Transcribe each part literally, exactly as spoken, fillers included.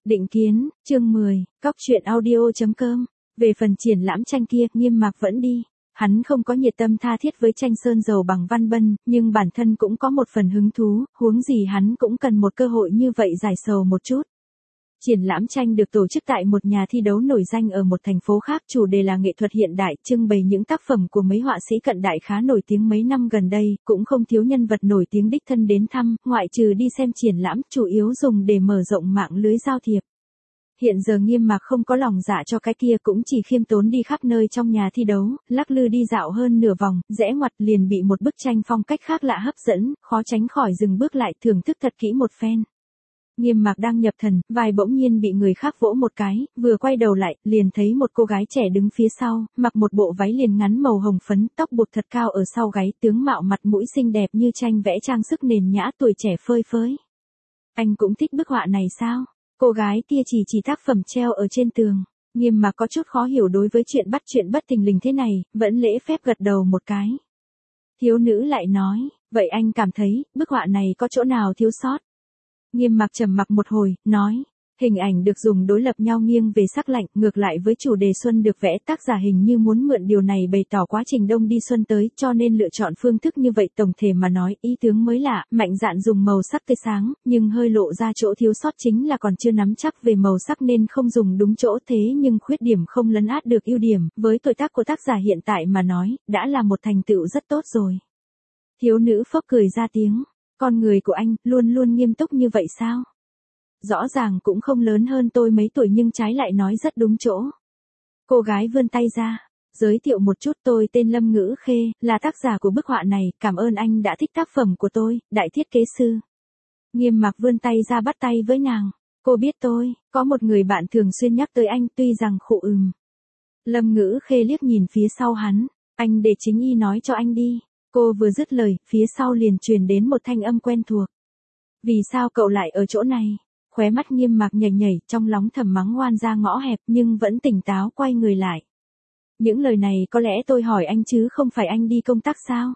Định kiến, chương mười, cóc truyện audio.com. Về phần triển lãm tranh kia, Nghiêm Mạc vẫn đi. Hắn không có nhiệt tâm tha thiết với tranh sơn dầu bằng Văn Bân, nhưng bản thân cũng có một phần hứng thú, huống gì hắn cũng cần một cơ hội như vậy giải sầu một chút. Triển lãm tranh được tổ chức tại một nhà thi đấu nổi danh ở một thành phố khác, chủ đề là nghệ thuật hiện đại, trưng bày những tác phẩm của mấy họa sĩ cận đại khá nổi tiếng mấy năm gần đây, cũng không thiếu nhân vật nổi tiếng đích thân đến thăm, ngoại trừ đi xem triển lãm, chủ yếu dùng để mở rộng mạng lưới giao thiệp. Hiện giờ Nghiêm Mạc không có lòng dạ cho cái kia, cũng chỉ khiêm tốn đi khắp nơi trong nhà thi đấu, lắc lư đi dạo hơn nửa vòng, rẽ ngoặt liền bị một bức tranh phong cách khác lạ hấp dẫn, khó tránh khỏi dừng bước lại thưởng thức thật kỹ một phen. Nghiêm Mạc đang nhập thần, vai bỗng nhiên bị người khác vỗ một cái, vừa quay đầu lại, liền thấy một cô gái trẻ đứng phía sau, mặc một bộ váy liền ngắn màu hồng phấn, tóc buộc thật cao ở sau gáy, tướng mạo mặt mũi xinh đẹp như tranh vẽ, trang sức nền nhã, tuổi trẻ phơi phới. Anh cũng thích bức họa này sao? Cô gái kia chỉ chỉ tác phẩm treo ở trên tường. Nghiêm Mạc có chút khó hiểu đối với chuyện bắt chuyện bất thình lình thế này, vẫn lễ phép gật đầu một cái. Thiếu nữ lại nói, vậy anh cảm thấy, bức họa này có chỗ nào thiếu sót? Nghiêm Mạc trầm mặc một hồi, nói, hình ảnh được dùng đối lập nhau nghiêng về sắc lạnh, ngược lại với chủ đề xuân được vẽ, tác giả hình như muốn mượn điều này bày tỏ quá trình đông đi xuân tới, cho nên lựa chọn phương thức như vậy. Tổng thể mà nói, ý tướng mới lạ, mạnh dạn dùng màu sắc tươi sáng, nhưng hơi lộ ra chỗ thiếu sót chính là còn chưa nắm chắc về màu sắc nên không dùng đúng chỗ, thế nhưng khuyết điểm không lấn át được ưu điểm, với tuổi tác của tác giả hiện tại mà nói, đã là một thành tựu rất tốt rồi. Thiếu nữ phốc cười ra tiếng. Con người của anh, luôn luôn nghiêm túc như vậy sao? Rõ ràng cũng không lớn hơn tôi mấy tuổi nhưng trái lại nói rất đúng chỗ. Cô gái vươn tay ra, giới thiệu một chút, tôi tên Lâm Ngữ Khê, là tác giả của bức họa này, cảm ơn anh đã thích tác phẩm của tôi, đại thiết kế sư. Nghiêm Mạc vươn tay ra bắt tay với nàng, cô biết tôi, có một người bạn thường xuyên nhắc tới anh, tuy rằng khụ ừm. Lâm Ngữ Khê liếc nhìn phía sau hắn, anh để chính y nói cho anh đi. Cô vừa dứt lời, phía sau liền truyền đến một thanh âm quen thuộc. Vì sao cậu lại ở chỗ này? Khóe mắt Nghiêm Mạc nhảy nhảy, trong lòng thầm mắng oan ra ngõ hẹp nhưng vẫn tỉnh táo quay người lại. Những lời này có lẽ tôi hỏi anh chứ không phải anh đi công tác sao?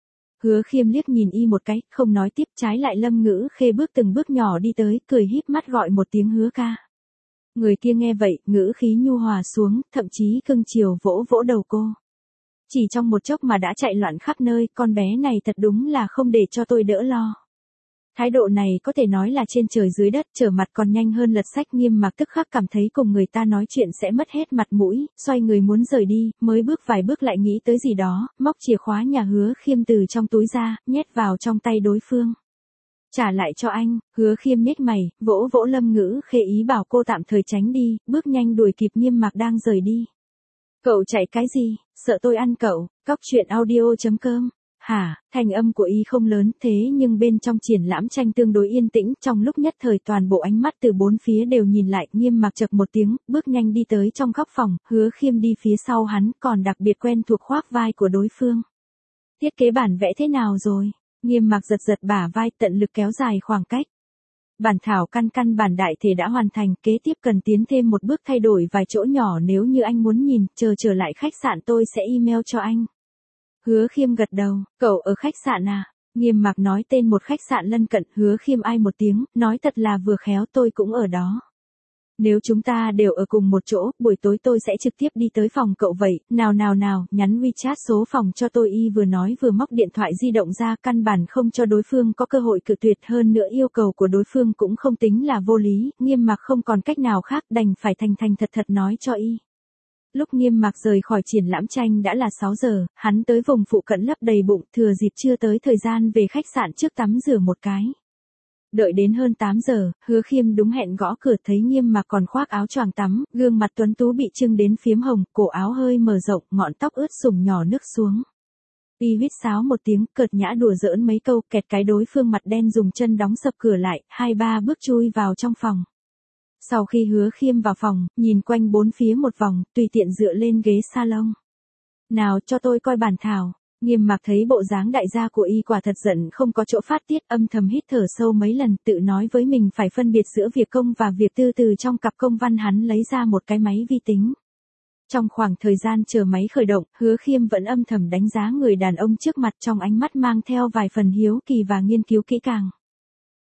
Hứa Khiêm liếc nhìn y một cái, không nói tiếp, trái lại Lâm Ngữ Khê bước từng bước nhỏ đi tới, cười híp mắt gọi một tiếng Hứa ca. Người kia nghe vậy, ngữ khí nhu hòa xuống, thậm chí cưng chiều vỗ vỗ đầu cô. Chỉ trong một chốc mà đã chạy loạn khắp nơi, con bé này thật đúng là không để cho tôi đỡ lo. Thái độ này có thể nói là trên trời dưới đất, trở mặt còn nhanh hơn lật sách. Nghiêm Mạc tức khắc cảm thấy cùng người ta nói chuyện sẽ mất hết mặt mũi, xoay người muốn rời đi, mới bước vài bước lại nghĩ tới gì đó, móc chìa khóa nhà Hứa Khiêm từ trong túi ra, nhét vào trong tay đối phương. Trả lại cho anh. Hứa Khiêm nhếch mày, vỗ vỗ Lâm Ngữ Khê ý bảo cô tạm thời tránh đi, bước nhanh đuổi kịp Nghiêm Mạc đang rời đi. Cậu chạy cái gì, sợ tôi ăn cậu? Cóc truyện audio.com. Hả, thanh âm của y không lớn, thế nhưng bên trong triển lãm tranh tương đối yên tĩnh, trong lúc nhất thời toàn bộ ánh mắt từ bốn phía đều nhìn lại. Nghiêm Mạc chậc một tiếng, bước nhanh đi tới trong góc phòng, Hứa Khiêm đi phía sau hắn, còn đặc biệt quen thuộc khoác vai của đối phương. Thiết kế bản vẽ thế nào rồi? Nghiêm Mạc giật giật bả vai, tận lực kéo dài khoảng cách. Bản thảo căn căn bản đại thể đã hoàn thành, kế tiếp cần tiến thêm một bước thay đổi vài chỗ nhỏ, nếu như anh muốn nhìn, chờ trở lại khách sạn tôi sẽ email cho anh. Hứa Khiêm gật đầu, cậu ở khách sạn à? Nghiêm Mạc nói tên một khách sạn lân cận. Hứa Khiêm ai một tiếng, nói thật là vừa khéo, tôi cũng ở đó. Nếu chúng ta đều ở cùng một chỗ, buổi tối tôi sẽ trực tiếp đi tới phòng cậu vậy, nào nào nào, nhắn WeChat số phòng cho tôi. Y vừa nói vừa móc điện thoại di động ra, căn bản không cho đối phương có cơ hội cự tuyệt, hơn nữa yêu cầu của đối phương cũng không tính là vô lý, Nghiêm Mạc không còn cách nào khác, đành phải thành thành thật thật nói cho y. Lúc Nghiêm Mạc rời khỏi triển lãm tranh đã là sáu giờ, hắn tới vùng phụ cận lấp đầy bụng, thừa dịp chưa tới thời gian về khách sạn trước tắm rửa một cái. Đợi đến hơn tám giờ, Hứa Khiêm đúng hẹn gõ cửa, thấy Nghiêm Mạc còn khoác áo choàng tắm, gương mặt tuấn tú bị trưng đến phiếm hồng, cổ áo hơi mở rộng, ngọn tóc ướt sũng nhỏ nước xuống. Y huýt sáo một tiếng, cợt nhã đùa giỡn mấy câu, kẹt cái đối phương mặt đen dùng chân đóng sập cửa lại, hai ba bước chui vào trong phòng. Sau khi Hứa Khiêm vào phòng, nhìn quanh bốn phía một vòng, tùy tiện dựa lên ghế salon. Nào cho tôi coi bản thảo. Nghiêm Mạc thấy bộ dáng đại gia của y quả thật giận không có chỗ phát tiết, âm thầm hít thở sâu mấy lần, tự nói với mình phải phân biệt giữa việc công và việc tư. Từ trong cặp công văn hắn lấy ra một cái máy vi tính. Trong khoảng thời gian chờ máy khởi động, Hứa Khiêm vẫn âm thầm đánh giá người đàn ông trước mặt, trong ánh mắt mang theo vài phần hiếu kỳ và nghiên cứu kỹ càng.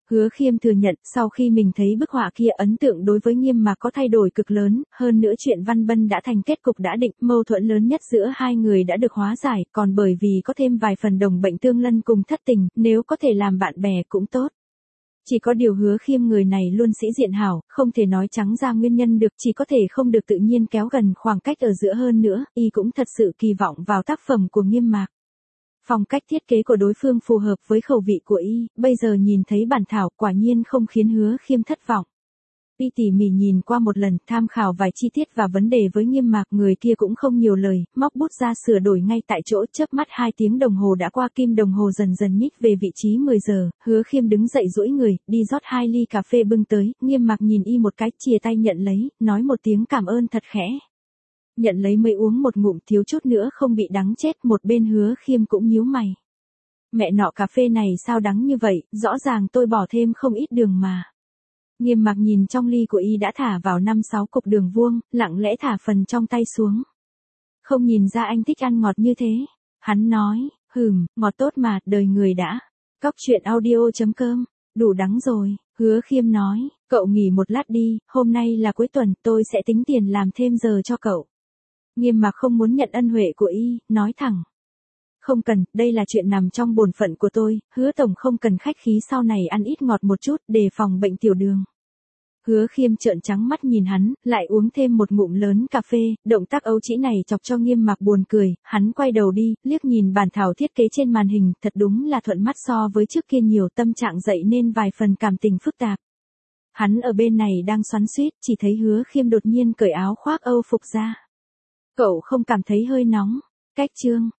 Hứa Khiêm thừa nhận, sau khi mình thấy bức họa kia ấn tượng đối với Nghiêm Mạc có thay đổi cực lớn, hơn nữa chuyện Văn Bân đã thành kết cục đã định, mâu thuẫn lớn nhất giữa hai người đã được hóa giải, còn bởi vì có thêm vài phần đồng bệnh tương lân cùng thất tình, nếu có thể làm bạn bè cũng tốt. Chỉ có điều Hứa Khiêm người này luôn sĩ diện hảo, không thể nói trắng ra nguyên nhân được, chỉ có thể không được tự nhiên kéo gần khoảng cách ở giữa hơn nữa, y cũng thật sự kỳ vọng vào tác phẩm của Nghiêm Mạc. Phong cách thiết kế của đối phương phù hợp với khẩu vị của y, bây giờ nhìn thấy bản thảo quả nhiên không khiến Hứa Khiêm thất vọng. Y tỉ mỉ nhìn qua một lần, tham khảo vài chi tiết và vấn đề với Nghiêm Mạc, người kia cũng không nhiều lời, móc bút ra sửa đổi ngay tại chỗ, chớp mắt hai tiếng đồng hồ đã qua, kim đồng hồ dần dần nhích về vị trí mười giờ, Hứa Khiêm đứng dậy duỗi người, đi rót hai ly cà phê bưng tới, Nghiêm Mạc nhìn y một cái, chìa tay nhận lấy, nói một tiếng cảm ơn thật khẽ. Nhận lấy mới uống một ngụm, thiếu chút nữa không bị đắng chết, một bên Hứa Khiêm cũng nhíu mày. Mẹ nọ, cà phê này sao đắng như vậy, rõ ràng tôi bỏ thêm không ít đường mà. Nghiêm Mạc nhìn trong ly của y đã thả vào năm sáu cục đường vuông, lặng lẽ thả phần trong tay xuống. Không nhìn ra anh thích ăn ngọt như thế. Hắn nói, hừm, ngọt tốt mà, đời người đã. Cóc truyện audio chấm com, đủ đắng rồi. Hứa Khiêm nói, cậu nghỉ một lát đi, hôm nay là cuối tuần, tôi sẽ tính tiền làm thêm giờ cho cậu. Nghiêm Mạc không muốn nhận ân huệ của y, nói thẳng. Không cần, đây là chuyện nằm trong bổn phận của tôi, Hứa tổng không cần khách khí, sau này ăn ít ngọt một chút, đề phòng bệnh tiểu đường. Hứa Khiêm trợn trắng mắt nhìn hắn, lại uống thêm một ngụm lớn cà phê, động tác ấu trĩ này chọc cho Nghiêm Mạc buồn cười, hắn quay đầu đi, liếc nhìn bản thảo thiết kế trên màn hình, thật đúng là thuận mắt so với trước kia nhiều, tâm trạng dậy nên vài phần cảm tình phức tạp. Hắn ở bên này đang xoắn xuýt, chỉ thấy Hứa Khiêm đột nhiên cởi áo khoác Âu phục ra. Cậu không cảm thấy hơi nóng? Cách chương